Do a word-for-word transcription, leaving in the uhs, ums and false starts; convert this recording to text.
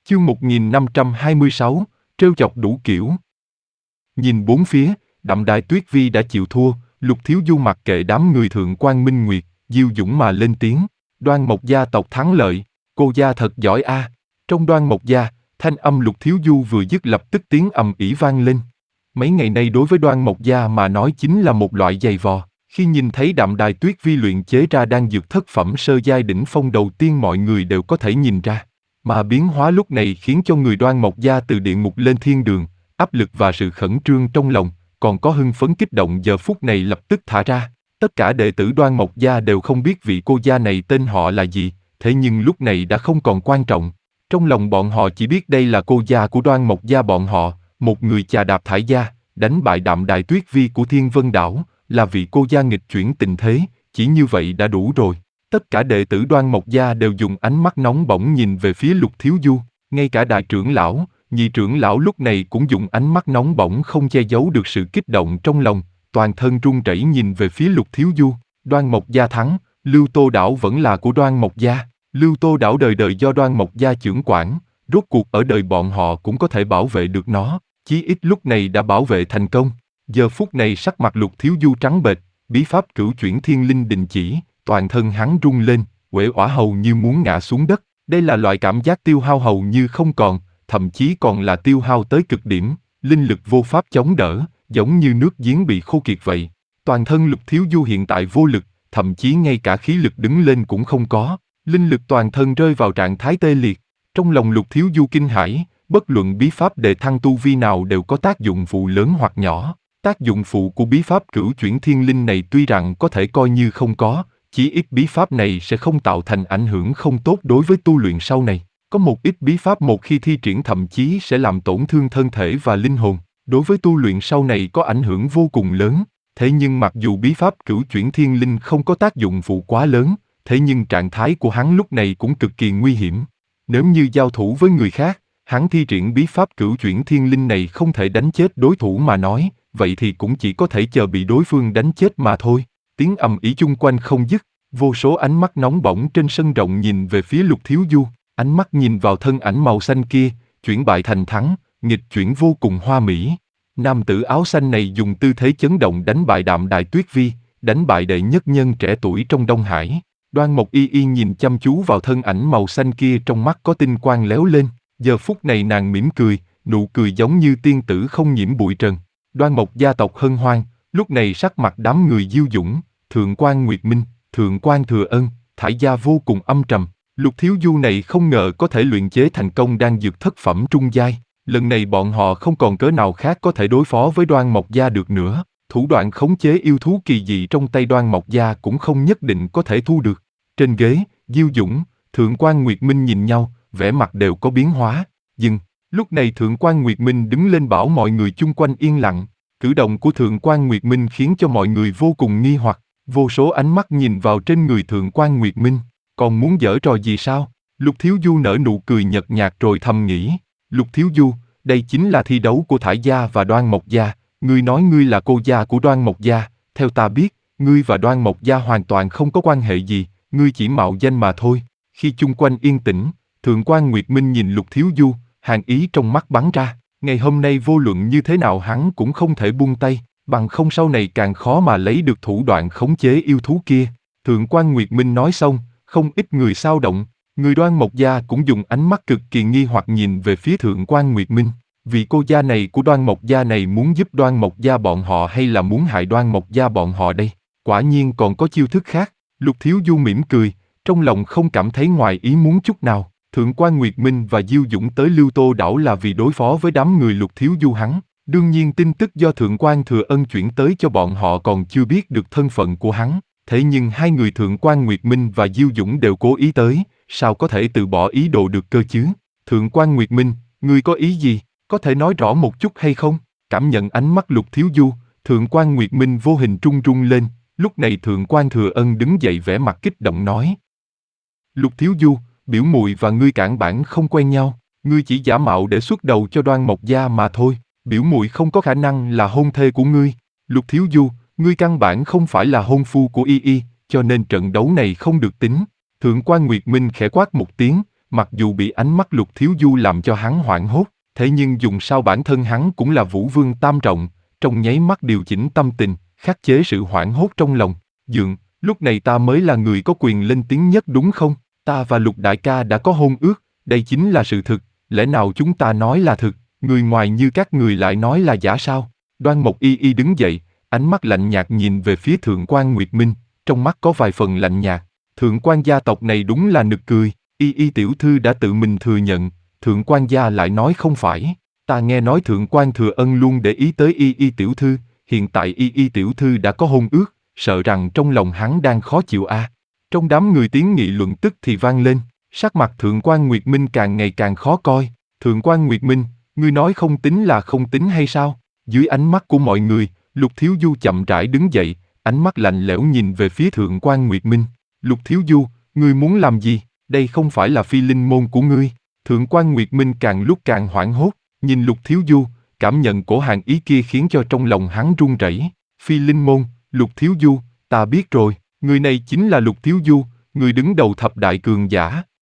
Chương một nghìn năm trăm hai mươi sáu, trêu chọc đủ kiểu. Nhìn bốn phía, Đạm Đài Tuyết Vi đã chịu thua, Lục Thiếu Du mặc kệ đám người Thượng quan Minh Nguyệt, Diêu Dũng mà lên tiếng, Đoan Mộc gia tộc thắng lợi, cô gia thật giỏi a. À. Trong Đoan Mộc gia, thanh âm Lục Thiếu Du vừa dứt lập tức tiếng ầm ĩ vang lên. Mấy ngày nay đối với Đoan Mộc gia mà nói chính là một loại giày vò. Khi nhìn thấy Đạm Đài Tuyết Vi luyện chế ra đan dược thất phẩm sơ giai đỉnh phong đầu tiên, mọi người đều có thể nhìn ra. Mà biến hóa lúc này khiến cho người Đoan Mộc gia từ địa ngục lên thiên đường, áp lực và sự khẩn trương trong lòng, còn có hưng phấn kích động giờ phút này lập tức thả ra. Tất cả đệ tử Đoan Mộc gia đều không biết vị cô gia này tên họ là gì, thế nhưng lúc này đã không còn quan trọng. Trong lòng bọn họ chỉ biết đây là cô gia của Đoan Mộc gia bọn họ, một người chà đạp thải gia, đánh bại Đạm Đài Tuyết Vi của Thiên Vân Đảo, là vị cô gia nghịch chuyển tình thế, chỉ như vậy đã đủ rồi. Tất cả đệ tử Đoan Mộc gia đều dùng ánh mắt nóng bỏng nhìn về phía Lục Thiếu Du, ngay cả đại trưởng lão, nhị trưởng lão lúc này cũng dùng ánh mắt nóng bỏng không che giấu được sự kích động trong lòng, toàn thân run rẩy nhìn về phía Lục Thiếu Du. Đoan Mộc gia thắng, Lưu Tô đảo vẫn là của Đoan Mộc gia. Lưu Tô đảo đời đời do Đoan Mộc gia chưởng quản, rốt cuộc ở đời bọn họ cũng có thể bảo vệ được nó, chí ít lúc này đã bảo vệ thành công. Giờ phút này sắc mặt Lục Thiếu Du trắng bệch, bí pháp cửu chuyển thiên linh đình chỉ, toàn thân hắn rung lên, uể oải hầu như muốn ngã xuống đất. Đây là loại cảm giác tiêu hao hầu như không còn, thậm chí còn là tiêu hao tới cực điểm, linh lực vô pháp chống đỡ, giống như nước giếng bị khô kiệt vậy. Toàn thân Lục Thiếu Du hiện tại vô lực, thậm chí ngay cả khí lực đứng lên cũng không có, linh lực toàn thân rơi vào trạng thái tê liệt. Trong lòng Lục Thiếu Du kinh hãi, bất luận bí pháp đề thăng tu vi nào đều có tác dụng phụ lớn hoặc nhỏ. Tác dụng phụ của bí pháp cửu chuyển thiên linh này tuy rằng có thể coi như không có, chỉ ít bí pháp này sẽ không tạo thành ảnh hưởng không tốt đối với tu luyện sau này. Có một ít bí pháp một khi thi triển thậm chí sẽ làm tổn thương thân thể và linh hồn, đối với tu luyện sau này có ảnh hưởng vô cùng lớn. Thế nhưng mặc dù bí pháp cửu chuyển thiên linh không có tác dụng phụ quá lớn, thế nhưng trạng thái của hắn lúc này cũng cực kỳ nguy hiểm. Nếu như giao thủ với người khác, hắn thi triển bí pháp cửu chuyển thiên linh này không thể đánh chết đối thủ mà nói, vậy thì cũng chỉ có thể chờ bị đối phương đánh chết mà thôi. Tiếng ầm ĩ chung quanh không dứt, vô số ánh mắt nóng bỏng trên sân rộng nhìn về phía Lục Thiếu Du, ánh mắt nhìn vào thân ảnh màu xanh kia, chuyển bại thành thắng, nghịch chuyển vô cùng hoa mỹ. Nam tử áo xanh này dùng tư thế chấn động đánh bại Đạm Đài Tuyết Vi, đánh bại đệ nhất nhân trẻ tuổi trong Đông Hải. Đoan Mộc Y Y nhìn chăm chú vào thân ảnh màu xanh kia, trong mắt có tinh quang léo lên, giờ phút này nàng mỉm cười, nụ cười giống như tiên tử không nhiễm bụi trần. Đoan Mộc gia tộc hân hoan, lúc này sắc mặt đám người Diêu Dũng, Thượng quan Nguyệt Minh, Thượng quan Thừa Ân, Thải gia vô cùng âm trầm. Lục Thiếu Du này không ngờ có thể luyện chế thành công đan dược thất phẩm trung giai, lần này bọn họ không còn cớ nào khác có thể đối phó với Đoan Mộc gia được nữa. Thủ đoạn khống chế yêu thú kỳ dị trong tay Đoan Mộc gia cũng không nhất định có thể thu được. Trên ghế, Diêu Dũng, Thượng quan Nguyệt Minh nhìn nhau, vẻ mặt đều có biến hóa. Dừng. Lúc này Thượng quan Nguyệt Minh đứng lên bảo mọi người chung quanh yên lặng. Cử động của Thượng quan Nguyệt Minh khiến cho mọi người vô cùng nghi hoặc. Vô số ánh mắt nhìn vào trên người Thượng quan Nguyệt Minh. Còn muốn giở trò gì sao? Lục Thiếu Du nở nụ cười nhợt nhạt rồi thầm nghĩ. Lục Thiếu Du, đây chính là thi đấu của Thải gia và Đoan Mộc gia. Ngươi nói ngươi là cô gia của Đoan Mộc gia. Theo ta biết, ngươi và Đoan Mộc gia hoàn toàn không có quan hệ gì. Ngươi chỉ mạo danh mà thôi. Khi chung quanh yên tĩnh, Thượng quan Nguyệt Minh nhìn Lục Thiếu Du, hàn ý trong mắt bắn ra. Ngày hôm nay vô luận như thế nào hắn cũng không thể buông tay, bằng không sau này càng khó mà lấy được thủ đoạn khống chế yêu thú kia. Thượng quan Nguyệt Minh nói xong, không ít người xao động, người Đoan Mộc gia cũng dùng ánh mắt cực kỳ nghi hoặc nhìn về phía Thượng quan Nguyệt Minh. Vì cô gia này của Đoan Mộc gia này muốn giúp Đoan Mộc gia bọn họ hay là muốn hại Đoan Mộc gia bọn họ đây? Quả nhiên còn có chiêu thức khác. Lục Thiếu Du mỉm cười, trong lòng không cảm thấy ngoài ý muốn chút nào. Thượng quan Nguyệt Minh và Diêu Dũng tới Lưu Tô đảo là vì đối phó với đám người Lục Thiếu Du hắn. Đương nhiên tin tức do Thượng quan Thừa Ân chuyển tới cho bọn họ còn chưa biết được thân phận của hắn. Thế nhưng hai người Thượng quan Nguyệt Minh và Diêu Dũng đều cố ý tới, sao có thể từ bỏ ý đồ được cơ chứ? Thượng quan Nguyệt Minh, ngươi có ý gì? Có thể nói rõ một chút hay không? Cảm nhận ánh mắt Lục Thiếu Du, Thượng quan Nguyệt Minh vô hình trung rung lên. Lúc này Thượng quan Thừa Ân đứng dậy vẻ mặt kích động nói. Lục Thiếu Du, biểu muội và ngươi cản bản không quen nhau, ngươi chỉ giả mạo để xuất đầu cho Đoan Mộc gia mà thôi, biểu muội không có khả năng là hôn thê của ngươi. Lục Thiếu Du, ngươi căn bản không phải là hôn phu của Y Y, cho nên trận đấu này không được tính. Thượng quan Nguyệt Minh khẽ quát một tiếng, mặc dù bị ánh mắt Lục Thiếu Du làm cho hắn hoảng hốt, thế nhưng dùng sao bản thân hắn cũng là Vũ Vương tam trọng, trong nháy mắt điều chỉnh tâm tình, khắc chế sự hoảng hốt trong lòng. Dượng, lúc này ta mới là người có quyền lên tiếng nhất đúng không? Ta và Lục đại ca đã có hôn ước, đây chính là sự thực, lẽ nào chúng ta nói là thực, người ngoài như các người lại nói là giả sao? Đoan Mộc Y Y đứng dậy, ánh mắt lạnh nhạt nhìn về phía Thượng quan Nguyệt Minh, trong mắt có vài phần lạnh nhạt. Thượng quan gia tộc này đúng là nực cười, Y Y tiểu thư đã tự mình thừa nhận, Thượng quan gia lại nói không phải. Ta nghe nói Thượng quan Thừa Ân luôn để ý tới Y Y tiểu thư, hiện tại Y Y tiểu thư đã có hôn ước, sợ rằng trong lòng hắn đang khó chịu a. À. Trong đám người tiếng nghị luận tức thì vang lên, sắc mặt Thượng quan Nguyệt Minh càng ngày càng khó coi. Thượng quan Nguyệt Minh, ngươi nói không tính là không tính hay sao? Dưới ánh mắt của mọi người, Lục Thiếu Du chậm rãi đứng dậy, ánh mắt lạnh lẽo nhìn về phía Thượng quan Nguyệt Minh. Lục Thiếu Du, ngươi muốn làm gì? Đây không phải là phi linh môn của ngươi. Thượng quan Nguyệt Minh càng lúc càng hoảng hốt, nhìn Lục Thiếu Du, cảm nhận cổ hàn ý kia khiến cho trong lòng hắn run rẩy. Phi linh môn, Lục Thiếu Du, ta biết rồi, người này chính là Lục Thiếu Du, người đứng đầu thập đại cường giả.